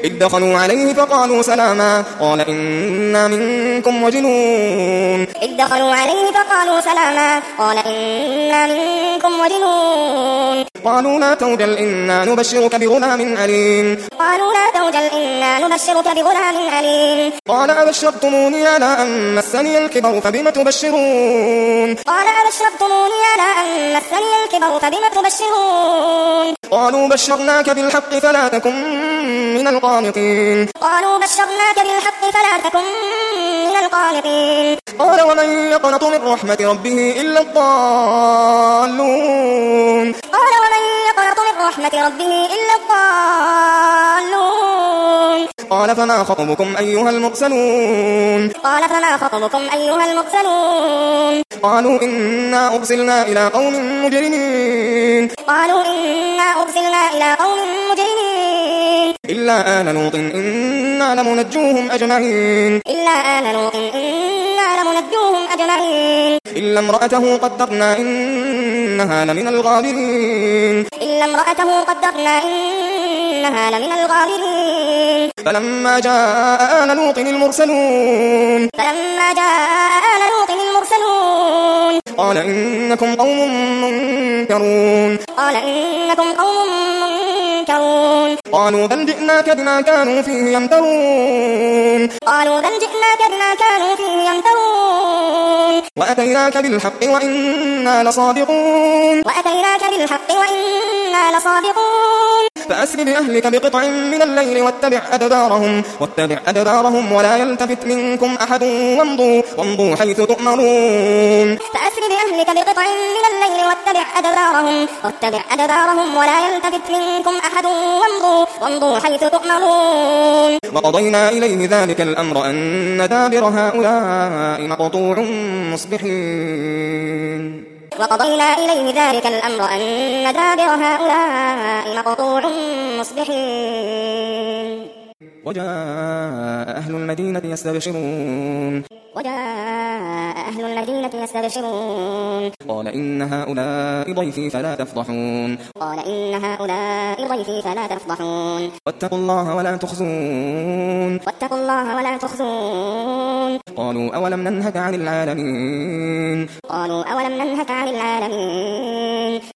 إذ دخلوا عليه فقالوا سلاما قال إنا منكم وجلون إذ دخلوا عليه فقالوا سلاما قال إنا منكم وجلون قالوا لا توجل إنا نبشرك بغلام عليم قالوا لا توجل إنا نبشرك بغلام عليم قال أبشرتموني على أن مسني الكبر فبم تبشرون قال أبشرتموني على أن مسني الكبر فبم تبشرون قالوا بشرناك بالحق فلا تكن من القانطين قالوا بشرناك بالحق فلا تكن من القانطين قال ومن يقنط من رحمة ربه إلا الضالون قال ومن يقنط من رحمة ربه إلا الضالون قال فما خطبكم أيها المرسلون قال فما خطبكم أيها المرسلون قالوا إنا أرسلنا إلى قوم مجرمين قالوا إنا أرسلنا إلى قوم مجرمين إلا آل لوط إنا لمنجوهم أجمعين إلا آل لوط إنا لمنجوهم أجمعين إلا امرأته قدرنا إنها لمن الغابرين إلا امرأته قدرنا إنها لمن الغابرين فلما جاء آل لوط المرسلون فلما جاء آل لوط المرسلون قال إنكم قوم منكرون قال إنكم قوم منكرون قالوا بل جئناك بما كانوا فيه يمترون قالوا بل جئناك بما كانوا فيه يمترون وأتيناك بالحق وإنا لصادقون وأتيناك بالحق وإنا لصادقون فأسر بأهلك بقطع من الليل واتبع أدبارهم ولا يلتفت منكم أحد وامضوا حيث تؤمرون فأسر بأهلك بقطع من الليل واتبع أدبارهم ولا يلتفت منكم أحد وامضوا حيث تؤمرون وقضينا إليه ذلك الأمر أن دابر هؤلاء مقطوع مصبحين وقضينا إليه ذلك الأمر أن دابر هؤلاء مقطوع مصبحين وجاء أهل المدينة يستبشرون قال إن هؤلاء ضيفي فلا تفضحون واتقوا الله ولا تخزون قالوا أولم ننهك عن العالمين